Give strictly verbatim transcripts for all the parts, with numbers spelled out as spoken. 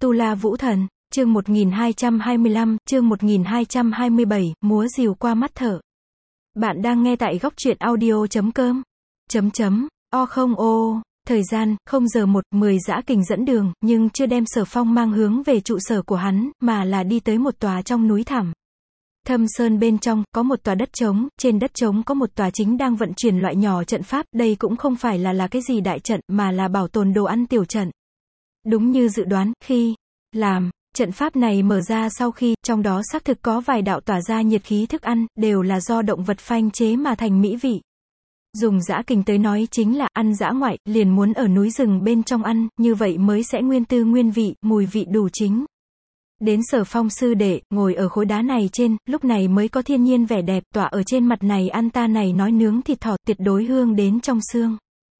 Tu La Vũ Thần, chương một nghìn hai trăm hai mươi lăm, chương một nghìn hai trăm hai mươi bảy, múa rìu qua mắt thợ. Bạn đang nghe tại góc truyện audio chấm com. Chấm chấm, o không ô. Thời gian, không giờ một, mười Dã Kình dẫn đường, nhưng chưa đem Sở Phong mang hướng về trụ sở của hắn, mà là đi tới một tòa trong núi thẳm. Thâm sơn bên trong, có một tòa đất trống, trên đất trống có một tòa chính đang vận chuyển loại nhỏ trận pháp, đây cũng không phải là là cái gì đại trận, mà là bảo tồn đồ ăn tiểu trận. Đúng như dự đoán, khi làm trận pháp này mở ra sau khi, trong đó xác thực có vài đạo tỏa ra nhiệt khí thức ăn, đều là do động vật phanh chế mà thành mỹ vị. Dùng Dã Kình tới nói chính là ăn dã ngoại, liền muốn ở núi rừng bên trong ăn, như vậy mới sẽ nguyên tư nguyên vị, mùi vị đủ chính. Đến Sở Phong sư đệ, ngồi ở khối đá này trên, lúc này mới có thiên nhiên vẻ đẹp, tỏa ở trên mặt này ăn ta này nói nướng thịt thỏ, tuyệt đối hương đến trong xương.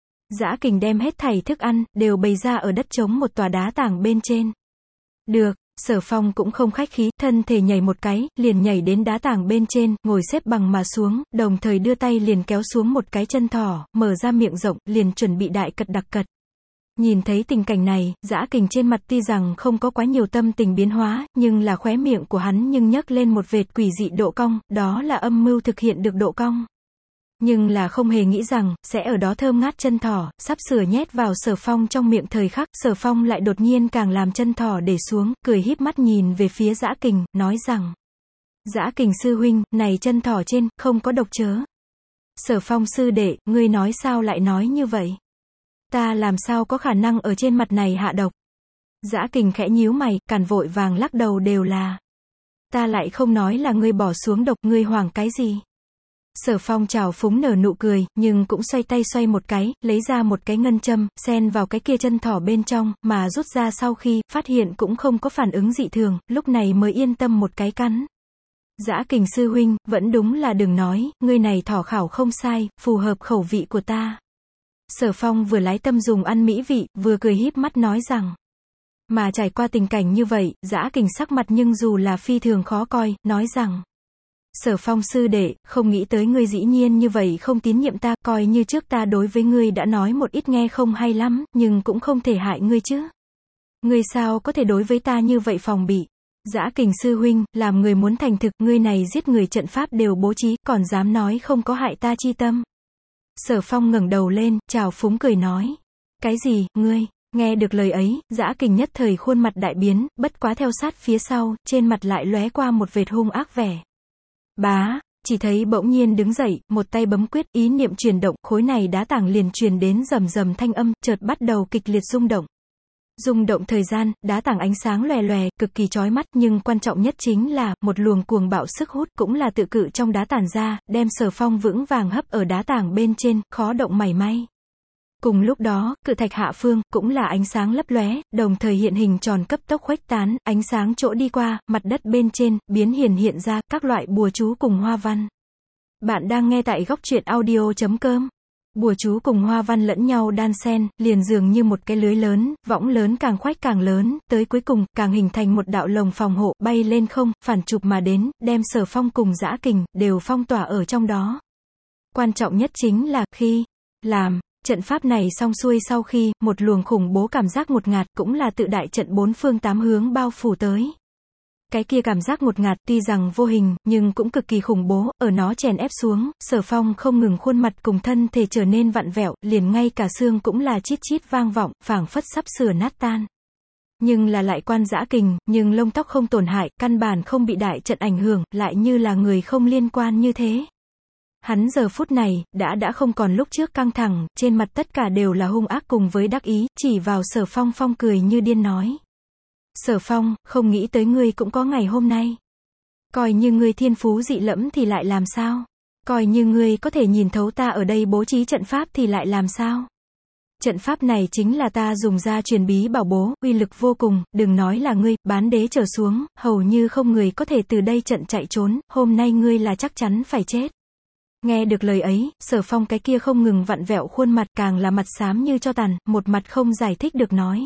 Dã Kình đem hết thảy thức ăn, đều bày ra ở đất trống một tòa đá tảng bên trên. Được, Sở Phong cũng không khách khí, thân thể nhảy một cái, liền nhảy đến đá tảng bên trên, ngồi xếp bằng mà xuống, đồng thời đưa tay liền kéo xuống một cái chân thỏ, mở ra miệng rộng, liền chuẩn bị đại cật đặc cật. Nhìn thấy tình cảnh này, Dã Kình trên mặt tuy rằng không có quá nhiều tâm tình biến hóa, nhưng là khóe miệng của hắn nhưng nhấc lên một vệt quỷ dị độ cong, đó là âm mưu thực hiện được độ cong. Nhưng là không hề nghĩ rằng, sẽ ở đó thơm ngát chân thỏ, sắp sửa nhét vào Sở Phong trong miệng thời khắc, Sở Phong lại đột nhiên càng làm chân thỏ để xuống, cười híp mắt nhìn về phía Dã Kình, nói rằng: Dã Kình sư huynh, này chân thỏ trên, không có độc chớ. Sở Phong sư đệ, ngươi nói sao lại nói như vậy? Ta làm sao có khả năng ở trên mặt này hạ độc? Dã Kình khẽ nhíu mày, càn vội vàng lắc đầu đều là. Ta lại không nói là ngươi bỏ xuống độc, ngươi hoảng cái gì? Sở Phong trào phúng nở nụ cười, nhưng cũng xoay tay xoay một cái, lấy ra một cái ngân châm, xen vào cái kia chân thỏ bên trong, mà rút ra sau khi, phát hiện cũng không có phản ứng dị thường, lúc này mới yên tâm một cái cắn. Dã Kình sư huynh, vẫn đúng là đừng nói, ngươi này thỏ khảo không sai, phù hợp khẩu vị của ta. Sở Phong vừa lái tâm dùng ăn mỹ vị, vừa cười híp mắt nói rằng. Mà trải qua tình cảnh như vậy, Dã Kình sắc mặt nhưng dù là phi thường khó coi, nói rằng. Sở Phong sư đệ, không nghĩ tới ngươi dĩ nhiên như vậy không tín nhiệm ta, coi như trước ta đối với ngươi đã nói một ít nghe không hay lắm, nhưng cũng không thể hại ngươi chứ. Ngươi sao có thể đối với ta như vậy phòng bị? Dã Kình sư huynh, làm người muốn thành thực, ngươi này giết người trận pháp đều bố trí, còn dám nói không có hại ta chi tâm. Sở Phong ngẩng đầu lên, trào phúng cười nói. Cái gì, ngươi? Nghe được lời ấy, Dã Kình nhất thời khuôn mặt đại biến, bất quá theo sát phía sau, trên mặt lại lóe qua một vệt hung ác vẻ. Bá, chỉ thấy bỗng nhiên đứng dậy, một tay bấm quyết, ý niệm chuyển động, khối này đá tảng liền truyền đến rầm rầm thanh âm, chợt bắt đầu kịch liệt rung động. Rung động thời gian, đá tảng ánh sáng lòe lòe, cực kỳ chói mắt, nhưng quan trọng nhất chính là, một luồng cuồng bạo sức hút, cũng là tự cự trong đá tản ra, đem Sở Phong vững vàng hấp ở đá tảng bên trên, khó động mảy may. Cùng lúc đó, cự thạch hạ phương, cũng là ánh sáng lấp lóe, đồng thời hiện hình tròn cấp tốc khuếch tán, ánh sáng chỗ đi qua, mặt đất bên trên, biến hiển hiện ra, các loại bùa chú cùng hoa văn. Bạn đang nghe tại góc truyện audio chấm com. Bùa chú cùng hoa văn lẫn nhau đan xen, liền dường như một cái lưới lớn, võng lớn càng khoách càng lớn, tới cuối cùng, càng hình thành một đạo lồng phòng hộ, bay lên không, phản chụp mà đến, đem Sở Phong cùng Dã Kình, đều phong tỏa ở trong đó. Quan trọng nhất chính là, khi làm trận pháp này xong xuôi sau khi, một luồng khủng bố cảm giác ngột ngạt, cũng là tự đại trận bốn phương tám hướng bao phủ tới. Cái kia cảm giác ngột ngạt tuy rằng vô hình, nhưng cũng cực kỳ khủng bố, ở nó chèn ép xuống, Sở Phong không ngừng khuôn mặt cùng thân thể trở nên vặn vẹo, liền ngay cả xương cũng là chít chít vang vọng, phảng phất sắp sửa nát tan. Nhưng là lại quan Dã Kình, nhưng lông tóc không tổn hại, căn bản không bị đại trận ảnh hưởng, lại như là người không liên quan như thế. Hắn giờ phút này, đã đã không còn lúc trước căng thẳng, trên mặt tất cả đều là hung ác cùng với đắc ý, chỉ vào Sở Phong Phong cười như điên nói. Sở Phong, không nghĩ tới ngươi cũng có ngày hôm nay. Coi như ngươi thiên phú dị lẫm thì lại làm sao? Coi như ngươi có thể nhìn thấu ta ở đây bố trí trận pháp thì lại làm sao? Trận pháp này chính là ta dùng ra truyền bí bảo bố, uy lực vô cùng, đừng nói là ngươi, bán đế trở xuống, hầu như không người có thể từ đây trận chạy trốn, hôm nay ngươi là chắc chắn phải chết. Nghe được lời ấy, Sở Phong cái kia không ngừng vặn vẹo khuôn mặt, càng là mặt xám như cho tàn, một mặt không giải thích được nói.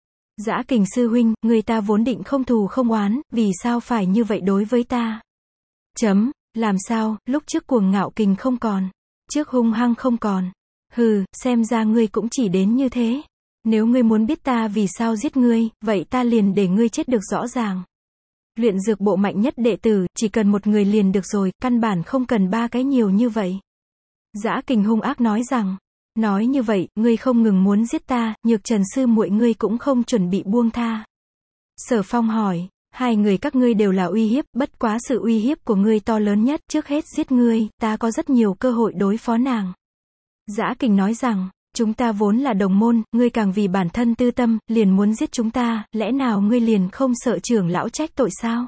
Dã Kình sư huynh, người ta vốn định không thù không oán, vì sao phải như vậy đối với ta? Chấm, làm sao, lúc trước cuồng ngạo kình không còn, trước hung hăng không còn. Hừ, xem ra ngươi cũng chỉ đến như thế. Nếu ngươi muốn biết ta vì sao giết ngươi, vậy ta liền để ngươi chết được rõ ràng. Luyện dược bộ mạnh nhất đệ tử, chỉ cần một người liền được rồi, căn bản không cần ba cái nhiều như vậy. Dã Kình hung ác nói rằng, nói như vậy, ngươi không ngừng muốn giết ta, Nhược Trần sư muội ngươi cũng không chuẩn bị buông tha. Sở Phong hỏi, hai người các ngươi đều là uy hiếp, bất quá sự uy hiếp của ngươi to lớn nhất, trước hết giết ngươi, ta có rất nhiều cơ hội đối phó nàng. Dã Kình nói rằng, chúng ta vốn là đồng môn, ngươi càng vì bản thân tư tâm, liền muốn giết chúng ta, lẽ nào ngươi liền không sợ trưởng lão trách tội sao?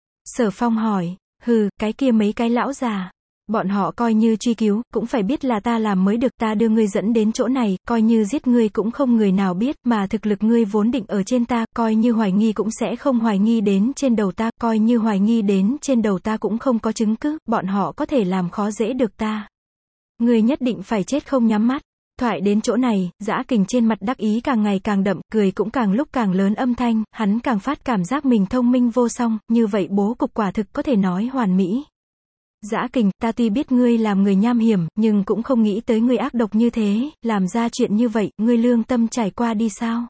Sở Phong hỏi, hừ, cái kia mấy cái lão già. Bọn họ coi như truy cứu, cũng phải biết là ta làm mới được, ta đưa ngươi dẫn đến chỗ này, coi như giết ngươi cũng không người nào biết, mà thực lực ngươi vốn định ở trên ta, coi như hoài nghi cũng sẽ không hoài nghi đến trên đầu ta, coi như hoài nghi đến trên đầu ta cũng không có chứng cứ, bọn họ có thể làm khó dễ được ta. Ngươi nhất định phải chết không nhắm mắt. Thoại đến chỗ này, Dã Kình trên mặt đắc ý càng ngày càng đậm, cười cũng càng lúc càng lớn âm thanh, hắn càng phát cảm giác mình thông minh vô song, như vậy bố cục quả thực có thể nói hoàn mỹ. Dã Kình, ta tuy biết ngươi làm người nham hiểm, nhưng cũng không nghĩ tới ngươi ác độc như thế, làm ra chuyện như vậy, ngươi lương tâm trải qua đi sao?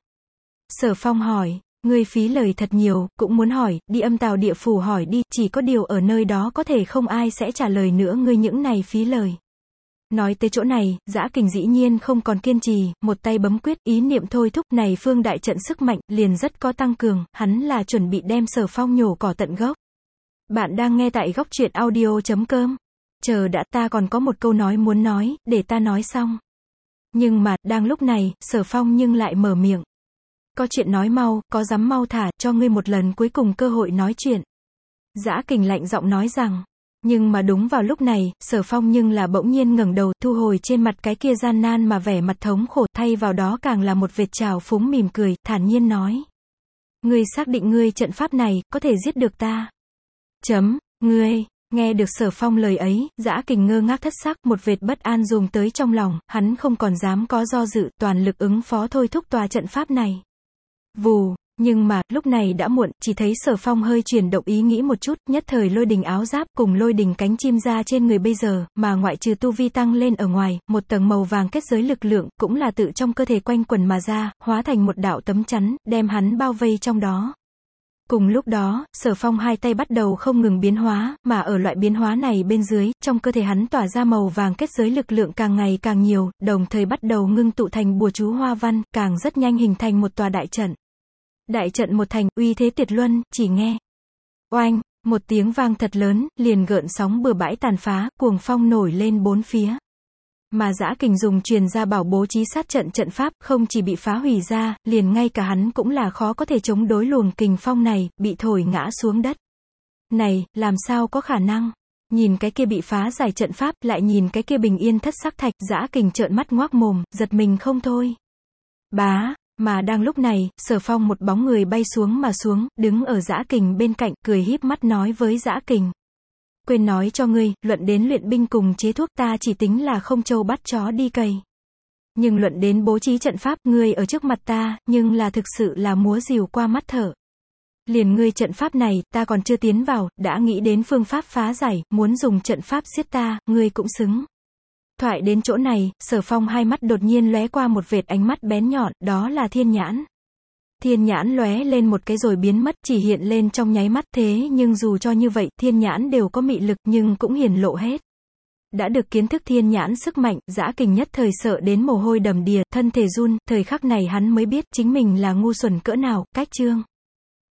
Sở Phong hỏi, ngươi phí lời thật nhiều, cũng muốn hỏi, đi âm tào địa phủ hỏi đi, chỉ có điều ở nơi đó có thể không ai sẽ trả lời nữa ngươi những này phí lời. Nói tới chỗ này, Dã Kình dĩ nhiên không còn kiên trì, một tay bấm quyết, ý niệm thôi thúc, này phương đại trận sức mạnh, liền rất có tăng cường, hắn là chuẩn bị đem Sở Phong nhổ cỏ tận gốc. Bạn đang nghe tại góc truyện audio chấm com. Chờ đã, ta còn có một câu nói muốn nói, để ta nói xong. Nhưng mà, đang lúc này, Sở Phong nhưng lại mở miệng. Có chuyện nói mau, có dám mau thả, cho ngươi một lần cuối cùng cơ hội nói chuyện. Dã Kình lạnh giọng nói rằng. Nhưng mà đúng vào lúc này, Sở Phong nhưng là bỗng nhiên ngẩng đầu, thu hồi trên mặt cái kia gian nan mà vẻ mặt thống khổ, thay vào đó càng là một vệt trào phúng mỉm cười, thản nhiên nói. Ngươi xác định ngươi trận pháp này, có thể giết được ta. Chấm, ngươi, nghe được Sở Phong lời ấy, Dã Kình ngơ ngác thất sắc, một vệt bất an dùng tới trong lòng, hắn không còn dám có do dự, toàn lực ứng phó thôi thúc tòa trận pháp này. Vù, nhưng mà, lúc này đã muộn, chỉ thấy Sở Phong hơi chuyển động ý nghĩ một chút, nhất thời lôi đình áo giáp cùng lôi đình cánh chim ra trên người bây giờ, mà ngoại trừ tu vi tăng lên ở ngoài, một tầng màu vàng kết giới lực lượng, cũng là tự trong cơ thể quanh quần mà ra, hóa thành một đạo tấm chắn, đem hắn bao vây trong đó. Cùng lúc đó, Sở Phong hai tay bắt đầu không ngừng biến hóa, mà ở loại biến hóa này bên dưới, trong cơ thể hắn tỏa ra màu vàng kết giới lực lượng càng ngày càng nhiều, đồng thời bắt đầu ngưng tụ thành bùa chú hoa văn, càng rất nhanh hình thành một tòa đại trận. Đại trận một thành, uy thế tuyệt luân, chỉ nghe. Oanh, một tiếng vang thật lớn, liền gợn sóng bừa bãi tàn phá, cuồng phong nổi lên bốn phía. Mà Dã Kình dùng truyền ra bảo bố trí sát trận trận pháp, không chỉ bị phá hủy ra, liền ngay cả hắn cũng là khó có thể chống đối luồng kình phong này, bị thổi ngã xuống đất. Này, làm sao có khả năng? Nhìn cái kia bị phá giải trận pháp, lại nhìn cái kia bình yên thất sắc thạch, Dã Kình trợn mắt ngoác mồm, giật mình không thôi. Bá, mà đang lúc này, Sở Phong một bóng người bay xuống mà xuống, đứng ở Dã Kình bên cạnh, cười híp mắt nói với Dã Kình. Quên nói cho ngươi, luận đến luyện binh cùng chế thuốc ta chỉ tính là không trâu bắt chó đi cày. Nhưng luận đến bố trí trận pháp, ngươi ở trước mặt ta, nhưng là thực sự là múa rìu qua mắt thở. Liền ngươi trận pháp này, ta còn chưa tiến vào, đã nghĩ đến phương pháp phá giải, muốn dùng trận pháp giết ta, ngươi cũng xứng. Thoại đến chỗ này, Sở Phong hai mắt đột nhiên lóe qua một vệt ánh mắt bén nhọn, đó là thiên nhãn. Thiên nhãn lóe lên một cái rồi biến mất, chỉ hiện lên trong nháy mắt, thế nhưng dù cho như vậy, thiên nhãn đều có mị lực nhưng cũng hiển lộ hết. Đã được kiến thức thiên nhãn sức mạnh, Dã Kình nhất thời sợ đến mồ hôi đầm đìa, thân thể run, thời khắc này hắn mới biết chính mình là ngu xuẩn cỡ nào, cách chương.